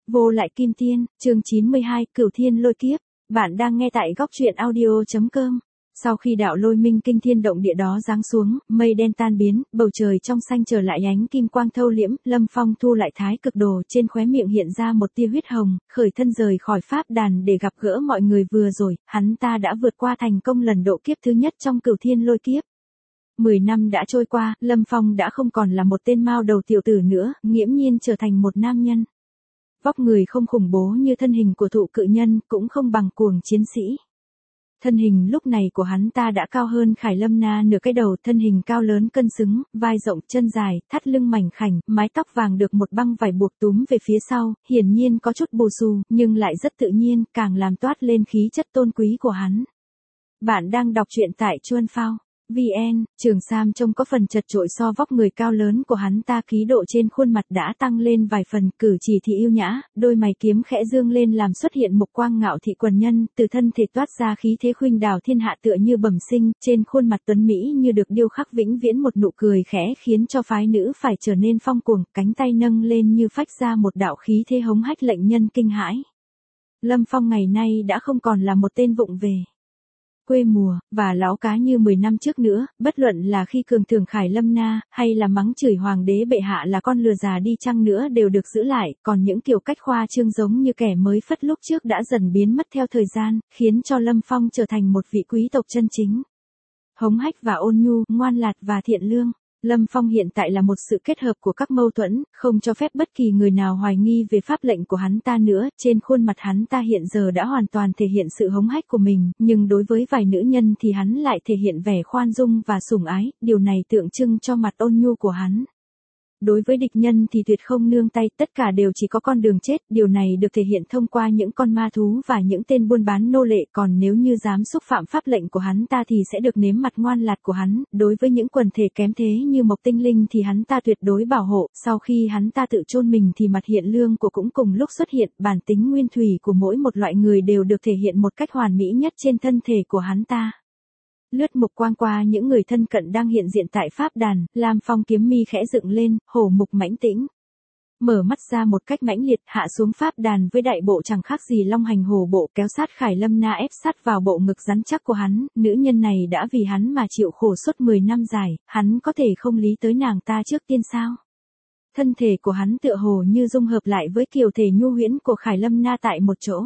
Vô lại kim tiên, chương 92, Cửu Thiên Lôi Kiếp. Bạn đang nghe tại góc truyện audio.com. Sau khi đạo lôi minh kinh thiên động địa đó giáng xuống, mây đen tan biến, bầu trời trong xanh trở lại ánh kim quang thâu liễm, Lâm Phong thu lại thái cực đồ, trên khóe miệng hiện ra một tia huyết hồng, khởi thân rời khỏi pháp đàn để gặp gỡ mọi người. Vừa rồi, hắn ta đã vượt qua thành công lần độ kiếp thứ nhất trong Cửu Thiên Lôi Kiếp. 10 năm đã trôi qua, Lâm Phong đã không còn là một tên mao đầu tiểu tử nữa, nghiễm nhiên trở thành một nam nhân. Vóc người không khủng bố như thân hình của thụ cự nhân, cũng không bằng cuồng chiến sĩ. Thân hình lúc này của hắn ta đã cao hơn Khải Lâm Na nửa cái đầu, thân hình cao lớn cân xứng, vai rộng chân dài, thắt lưng mảnh khảnh, mái tóc vàng được một băng vải buộc túm về phía sau, hiển nhiên có chút bù xù, nhưng lại rất tự nhiên, càng làm toát lên khí chất tôn quý của hắn. Bạn đang đọc truyện tại Chuan Phao VN. Trường Sam trông có phần chật chội so vóc người cao lớn của hắn ta, khí độ trên khuôn mặt đã tăng lên vài phần, cử chỉ thì yêu nhã, đôi mày kiếm khẽ dương lên làm xuất hiện một quang ngạo thị quần nhân, từ thân thể toát ra khí thế khuynh đảo thiên hạ tựa như bẩm sinh, trên khuôn mặt tuấn mỹ như được điêu khắc vĩnh viễn một nụ cười khẽ khiến cho phái nữ phải trở nên phong cuồng, cánh tay nâng lên như phách ra một đạo khí thế hống hách lệnh nhân kinh hãi. Lâm Phong ngày nay đã không còn là một tên vụng về quê mùa, và láo cá như 10 năm trước nữa, bất luận là khi cường thưởng Khải Lâm Na, hay là mắng chửi hoàng đế bệ hạ là con lừa già đi chăng nữa đều được giữ lại, còn những kiểu cách khoa trương giống như kẻ mới phất lúc trước đã dần biến mất theo thời gian, khiến cho Lâm Phong trở thành một vị quý tộc chân chính. Hống hách và ôn nhu, ngoan lạt và thiện lương. Lâm Phong hiện tại là một sự kết hợp của các mâu thuẫn, không cho phép bất kỳ người nào hoài nghi về pháp lệnh của hắn ta nữa, trên khuôn mặt hắn ta hiện giờ đã hoàn toàn thể hiện sự hống hách của mình, nhưng đối với vài nữ nhân thì hắn lại thể hiện vẻ khoan dung và sủng ái, điều này tượng trưng cho mặt ôn nhu của hắn. Đối với địch nhân thì tuyệt không nương tay, tất cả đều chỉ có con đường chết, điều này được thể hiện thông qua những con ma thú và những tên buôn bán nô lệ, còn nếu như dám xúc phạm pháp lệnh của hắn ta thì sẽ được nếm mặt ngoan lạt của hắn, đối với những quần thể kém thế như mộc tinh linh thì hắn ta tuyệt đối bảo hộ, sau khi hắn ta tự chôn mình thì mặt hiện lương của cũng cùng lúc xuất hiện, bản tính nguyên thủy của mỗi một loại người đều được thể hiện một cách hoàn mỹ nhất trên thân thể của hắn ta. Lướt mục quang qua những người thân cận đang hiện diện tại pháp đàn, Lam Phong kiếm mi khẽ dựng lên, hổ mục mãnh tĩnh. Mở mắt ra một cách mãnh liệt, hạ xuống pháp đàn với đại bộ chẳng khác gì long hành hổ bộ, kéo sát Khải Lâm Na ép sát vào bộ ngực rắn chắc của hắn, nữ nhân này đã vì hắn mà chịu khổ suốt 10 năm dài, hắn có thể không lý tới nàng ta trước tiên sao? Thân thể của hắn tựa hồ như dung hợp lại với kiều thể nhu huyễn của Khải Lâm Na tại một chỗ.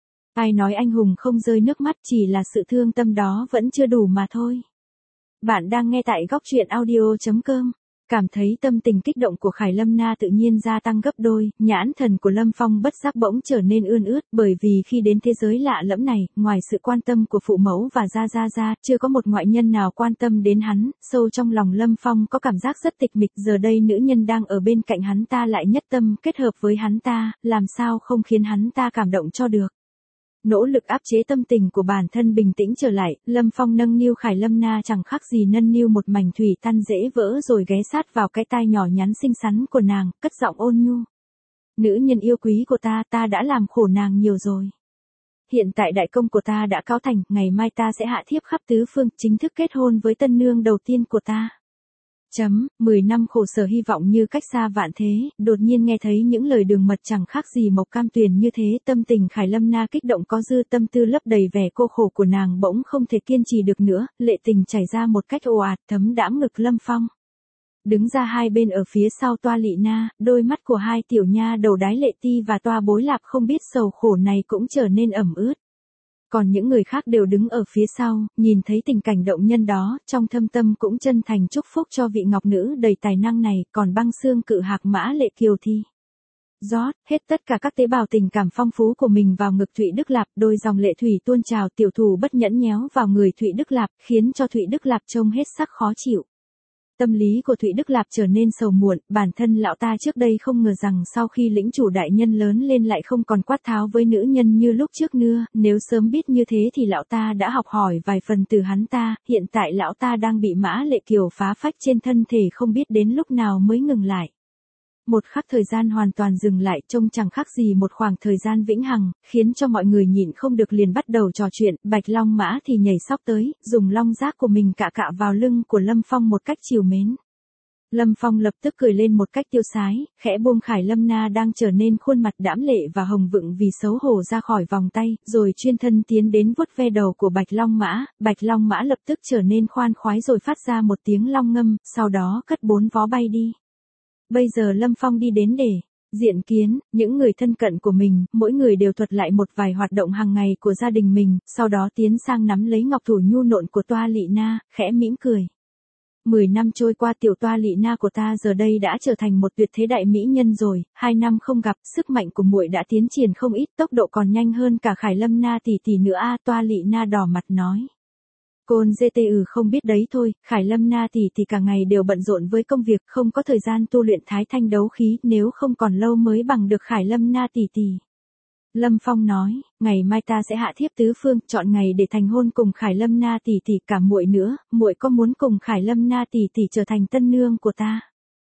Ai nói anh hùng không rơi nước mắt, chỉ là sự thương tâm đó vẫn chưa đủ mà thôi. Bạn đang nghe tại góc truyện audio.com. Cảm thấy tâm tình kích động của Khải Lâm Na tự nhiên gia tăng gấp đôi, nhãn thần của Lâm Phong bất giác bỗng trở nên ươn ướt, bởi vì khi đến thế giới lạ lẫm này, ngoài sự quan tâm của phụ mẫu và gia, chưa có một ngoại nhân nào quan tâm đến hắn, sâu trong lòng Lâm Phong có cảm giác rất tịch mịch, giờ đây nữ nhân đang ở bên cạnh hắn ta lại nhất tâm kết hợp với hắn ta, làm sao không khiến hắn ta cảm động cho được. Nỗ lực áp chế tâm tình của bản thân bình tĩnh trở lại, Lâm Phong nâng niu Khải Lâm Na chẳng khác gì nâng niu một mảnh thủy tăn dễ vỡ rồi ghé sát vào cái tai nhỏ nhắn xinh xắn của nàng, cất giọng ôn nhu. Nữ nhân yêu quý của ta đã làm khổ nàng nhiều rồi. Hiện tại đại công của ta đã cáo thành, ngày mai ta sẽ hạ thiếp khắp tứ phương, chính thức kết hôn với tân nương đầu tiên của ta. 10 năm khổ sở hy vọng như cách xa vạn thế, đột nhiên nghe thấy những lời đường mật chẳng khác gì mộc cam tuyền như thế, tâm tình Khải Lâm Na kích động có dư, tâm tư lấp đầy vẻ cô khổ của nàng bỗng không thể kiên trì được nữa, lệ tình chảy ra một cách ồ ạt thấm đãm ngực Lâm Phong. Đứng ra hai bên ở phía sau toa Lị Na, đôi mắt của hai tiểu nha đầu Đái Lệ Ti và toa Bối Lạp không biết sầu khổ này cũng trở nên ẩm ướt. Còn những người khác đều đứng ở phía sau, nhìn thấy tình cảnh động nhân đó, trong thâm tâm cũng chân thành chúc phúc cho vị ngọc nữ đầy tài năng này, còn băng xương cự hạc Mã Lệ Kiều thì rót hết tất cả các tế bào tình cảm phong phú của mình vào ngực Thụy Đức Lạp, đôi dòng lệ thủy tuôn trào, tiểu thủ bất nhẫn nhéo vào người Thụy Đức Lạp, khiến cho Thụy Đức Lạp trông hết sắc khó chịu. Tâm lý của Thụy Đức Lạp trở nên sầu muộn, bản thân lão ta trước đây không ngờ rằng sau khi lĩnh chủ đại nhân lớn lên lại không còn quát tháo với nữ nhân như lúc trước nữa, nếu sớm biết như thế thì lão ta đã học hỏi vài phần từ hắn ta, hiện tại lão ta đang bị Mã Lệ Kiều phá phách trên thân thể không biết đến lúc nào mới ngừng lại. Một khắc thời gian hoàn toàn dừng lại trông chẳng khác gì một khoảng thời gian vĩnh hằng, khiến cho mọi người nhịn không được liền bắt đầu trò chuyện, Bạch Long Mã thì nhảy sóc tới, dùng long giác của mình cạ vào lưng của Lâm Phong một cách trìu mến. Lâm Phong lập tức cười lên một cách tiêu sái, khẽ buông Khải Lâm Na đang trở nên khuôn mặt đãm lệ và hồng vựng vì xấu hổ ra khỏi vòng tay, rồi chuyên thân tiến đến vuốt ve đầu của Bạch Long Mã lập tức trở nên khoan khoái rồi phát ra một tiếng long ngâm, sau đó cất 4 vó bay đi. Bây giờ Lâm Phong đi đến để diện kiến những người thân cận của mình, mỗi người đều thuật lại một vài hoạt động hàng ngày của gia đình mình, sau đó tiến sang nắm lấy ngọc thủ nhu nộn của Toa Lị Na, khẽ mỉm cười. 10 năm trôi qua, tiểu Toa Lị Na của ta giờ đây đã trở thành một tuyệt thế đại mỹ nhân rồi, 2 năm không gặp, sức mạnh của muội đã tiến triển không ít, tốc độ còn nhanh hơn cả Khải Lâm Na tỷ tỷ nữa a. Toa Lị Na đỏ mặt nói. Côn GTU không biết đấy thôi, Khải Lâm Na tỷ tỷ cả ngày đều bận rộn với công việc, không có thời gian tu luyện thái thanh đấu khí, nếu không còn lâu mới bằng được Khải Lâm Na tỷ tỷ. Lâm Phong nói, ngày mai ta sẽ hạ thiếp tứ phương, chọn ngày để thành hôn cùng Khải Lâm Na tỷ tỷ, cả muội nữa, muội có muốn cùng Khải Lâm Na tỷ tỷ trở thành tân nương của ta?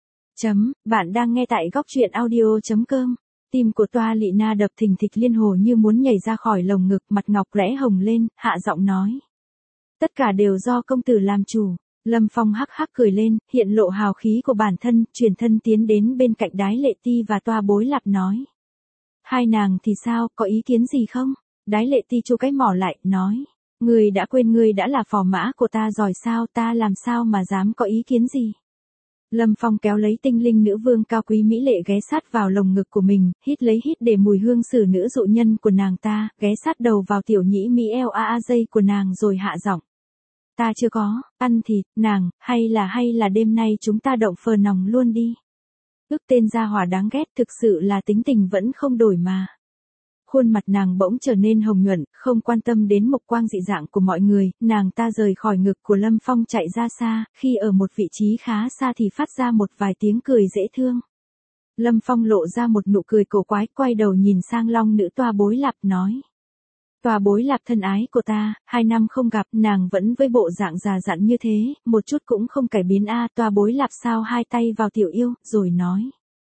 Bạn đang nghe tại góc truyện audio.com. Tim của Toa Lị Na đập thình thịch liên hồi như muốn nhảy ra khỏi lồng ngực, mặt ngọc lẽ hồng lên, hạ giọng nói. Tất cả đều do công tử làm chủ. Lâm Phong hắc hắc cười lên, hiện lộ hào khí của bản thân, chuyển thân tiến đến bên cạnh Đái Lệ Ti và Toa Bối Lạp nói. Hai nàng thì sao, có ý kiến gì không? Đái Lệ Ti chu cái mỏ lại, nói. Ngươi đã quên ngươi đã là phò mã của ta rồi sao, ta làm sao mà dám có ý kiến gì? Lâm Phong kéo lấy tinh linh nữ vương cao quý mỹ lệ ghé sát vào lồng ngực của mình, hít lấy hít để mùi hương xử nữ dụ nhân của nàng ta, ghé sát đầu vào tiểu nhĩ mỹ eo dây của nàng rồi hạ giọng. Ta chưa có, ăn thịt, nàng, hay là đêm nay chúng ta động phờ nòng luôn đi. Ước tên gia hỏa đáng ghét, thực sự là tính tình vẫn không đổi mà. Khuôn mặt nàng bỗng trở nên hồng nhuận, không quan tâm đến mục quang dị dạng của mọi người, nàng ta rời khỏi ngực của Lâm Phong chạy ra xa, khi ở một vị trí khá xa thì phát ra một vài tiếng cười dễ thương. Lâm Phong lộ ra một nụ cười cổ quái, quay đầu nhìn sang long nữ Toa Bối Lạp nói. Toa Bối Lạp thân ái của ta, 2 năm không gặp, nàng vẫn với bộ dạng già dặn như thế, một chút cũng không cải biến a. Toa Bối Lạp sao hai tay vào tiểu yêu, rồi nói.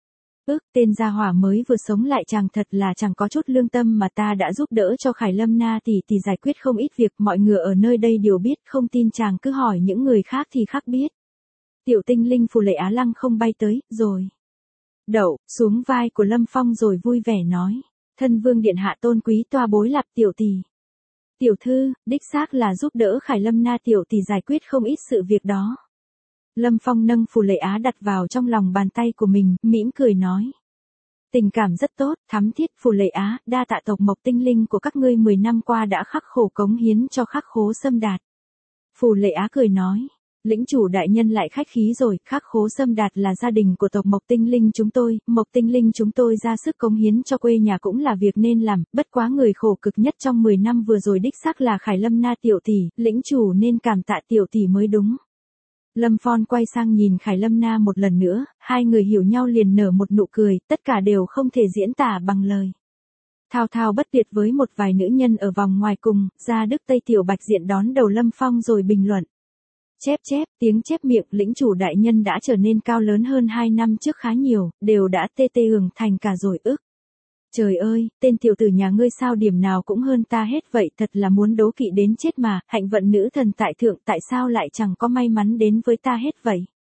Tên gia hỏa mới vừa sống lại chàng thật là chẳng có chút lương tâm mà ta đã giúp đỡ cho Khải Lâm Na tỷ tỷ giải quyết không ít việc, mọi người ở nơi đây đều biết, không tin chàng cứ hỏi những người khác thì khác biết. Tiểu tinh linh Phù Lệ Á Lăng không bay tới, rồi. Đậu, xuống vai của Lâm Phong rồi vui vẻ nói. Thân vương điện hạ tôn quý Toa Bối Lạp tiểu tỷ. Tiểu thư, đích xác là giúp đỡ Khải Lâm Na tiểu tỷ giải quyết không ít sự việc đó. Lâm Phong nâng Phù Lệ Á đặt vào trong lòng bàn tay của mình, mỉm cười nói. Tình cảm rất tốt, thắm thiết. Phù Lệ Á, đa tạ tộc Mộc tinh linh của các ngươi 10 năm qua đã khắc khổ cống hiến cho Khắc Khố Sâm Đạt. Phù Lệ Á cười nói. Lĩnh chủ đại nhân lại khách khí rồi, Khắc Khố Sâm Đạt là gia đình của tộc Mộc tinh linh chúng tôi, Mộc tinh linh chúng tôi ra sức cống hiến cho quê nhà cũng là việc nên làm, bất quá người khổ cực nhất trong 10 năm vừa rồi đích xác là Khải Lâm Na tiểu tỷ, lĩnh chủ nên cảm tạ tiểu tỷ mới đúng. Lâm Phong quay sang nhìn Khải Lâm Na một lần nữa, hai người hiểu nhau liền nở một nụ cười, tất cả đều không thể diễn tả bằng lời. Thao thao bất tuyệt với một vài nữ nhân ở vòng ngoài cùng, Gia Đức Tây Tiểu Bạch diện đón đầu Lâm Phong rồi bình luận. Chép, tiếng chép miệng, lĩnh chủ đại nhân đã trở nên cao lớn hơn 2 năm trước khá nhiều, đều đã tê hưởng thành cả rồi ức. Trời ơi, tên tiểu tử nhà ngươi sao điểm nào cũng hơn ta hết vậy, thật là muốn đố kỵ đến chết mà, hạnh vận nữ thần tại thượng tại sao lại chẳng có may mắn đến với ta hết vậy.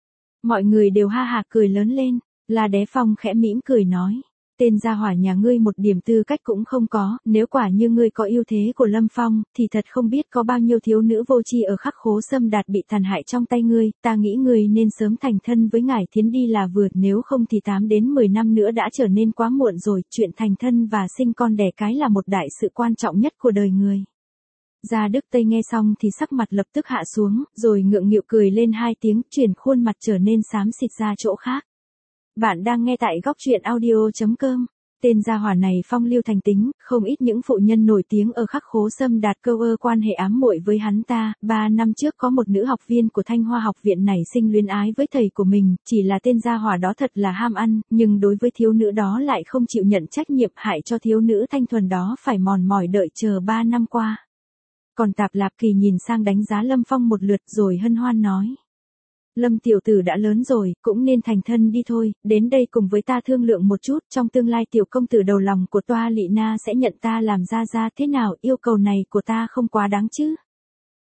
Mọi người đều ha hả cười lớn lên, La Đé Phong khẽ mỉm cười nói. Tên gia hỏa nhà ngươi một điểm tư cách cũng không có, nếu quả như ngươi có ưu thế của Lâm Phong, thì thật không biết có bao nhiêu thiếu nữ vô tri ở Khắc Khố Sâm Đạt bị tàn hại trong tay ngươi, ta nghĩ ngươi nên sớm thành thân với Ngải Thiến đi là vừa, nếu không thì 8 đến 10 năm nữa đã trở nên quá muộn rồi, chuyện thành thân và sinh con đẻ cái là một đại sự quan trọng nhất của đời người. Gia Đức Tây nghe xong thì sắc mặt lập tức hạ xuống, rồi ngượng nghịu cười lên 2 tiếng, chuyển khuôn mặt trở nên xám xịt ra chỗ khác. Bạn đang nghe tại góc truyện audio.com. Tên gia hỏa này phong lưu thành tính, không ít những phụ nhân nổi tiếng ở Khắc Khố Sâm Đạt câu quan hệ ám muội với hắn ta. 3 năm trước có một nữ học viên của Thanh Hoa học viện nảy sinh luyến ái với thầy của mình, chỉ là tên gia hỏa đó thật là ham ăn, nhưng đối với thiếu nữ đó lại không chịu nhận trách nhiệm, hại cho thiếu nữ thanh thuần đó phải mòn mỏi đợi chờ 3 năm qua. Còn Tạp Lạp Kỳ nhìn sang đánh giá Lâm Phong một lượt rồi hân hoan nói. Lâm tiểu tử đã lớn rồi, cũng nên thành thân đi thôi, đến đây cùng với ta thương lượng một chút, trong tương lai tiểu công tử đầu lòng của Toa Lị Na sẽ nhận ta làm gia gia thế nào, yêu cầu này của ta không quá đáng chứ?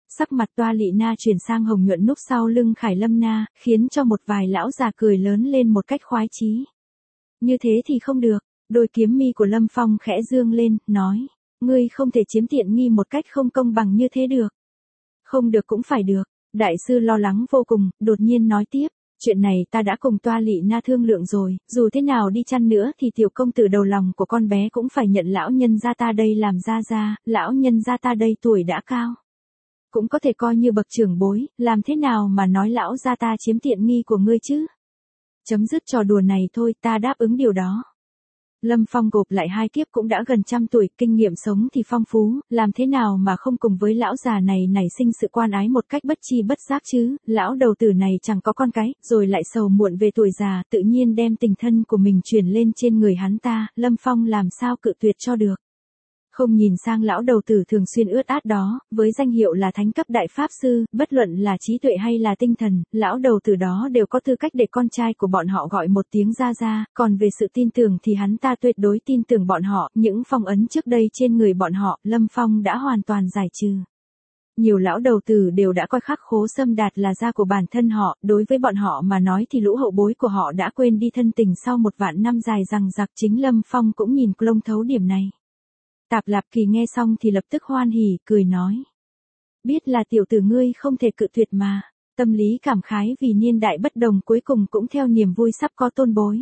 Sắc mặt Toa Lị Na chuyển sang hồng nhuận núp sau lưng Khải Lâm Na, khiến cho một vài lão già cười lớn lên một cách khoái chí. Như thế thì không được, đôi kiếm mi của Lâm Phong khẽ dương lên, nói, ngươi không thể chiếm tiện nghi một cách không công bằng như thế được. Không được cũng phải được, đại sư lo lắng vô cùng, đột nhiên nói tiếp, chuyện này ta đã cùng Toa Lị Na thương lượng rồi, dù thế nào đi chăng nữa thì tiểu công tử đầu lòng của con bé cũng phải nhận lão nhân gia ta đây làm gia, lão nhân gia ta đây tuổi đã cao. Cũng có thể coi như bậc trưởng bối, làm thế nào mà nói lão gia ta chiếm tiện nghi của ngươi chứ? Chấm dứt trò đùa này thôi, ta đáp ứng điều đó. Lâm Phong gộp lại hai kiếp cũng đã gần 100 tuổi, kinh nghiệm sống thì phong phú, làm thế nào mà không cùng với lão già này nảy sinh sự quan ái một cách bất chi bất giác chứ, lão đầu tử này chẳng có con cái, rồi lại sầu muộn về tuổi già, tự nhiên đem tình thân của mình truyền lên trên người hắn ta, Lâm Phong làm sao cự tuyệt cho được. Không nhìn sang lão đầu tử thường xuyên ướt át đó, với danh hiệu là thánh cấp đại pháp sư, bất luận là trí tuệ hay là tinh thần, lão đầu tử đó đều có tư cách để con trai của bọn họ gọi một tiếng ra, còn về sự tin tưởng thì hắn ta tuyệt đối tin tưởng bọn họ, những phong ấn trước đây trên người bọn họ, Lâm Phong đã hoàn toàn giải trừ. Nhiều lão đầu tử đều đã coi Khắc Khố Sâm Đạt là da của bản thân họ, đối với bọn họ mà nói thì lũ hậu bối của họ đã quên đi thân tình sau một vạn năm dài dằng dặc, chính Lâm Phong cũng nhìn lông thấu điểm này. Tạp Lạp Kỳ nghe xong thì lập tức hoan hỉ, cười nói. Biết là tiểu tử ngươi không thể cự tuyệt mà, tâm lý cảm khái vì niên đại bất đồng cuối cùng cũng theo niềm vui sắp có tôn bối.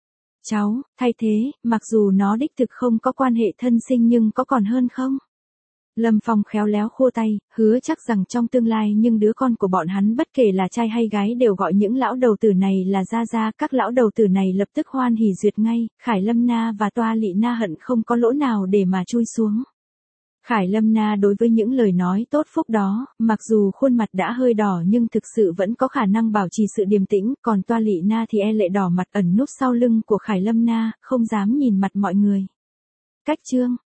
Cháu, thay thế, mặc dù nó đích thực không có quan hệ thân sinh nhưng có còn hơn không? Lâm Phong khéo léo khua tay, hứa chắc rằng trong tương lai nhưng đứa con của bọn hắn bất kể là trai hay gái đều gọi những lão đầu tử này là gia, các lão đầu tử này lập tức hoan hỉ duyệt ngay, Khải Lâm Na và Toa Lị Na hận không có lỗ nào để mà chui xuống. Khải Lâm Na đối với những lời nói tốt phúc đó, mặc dù khuôn mặt đã hơi đỏ nhưng thực sự vẫn có khả năng bảo trì sự điềm tĩnh, còn Toa Lị Na thì e lệ đỏ mặt ẩn núp sau lưng của Khải Lâm Na, không dám nhìn mặt mọi người. Cách chương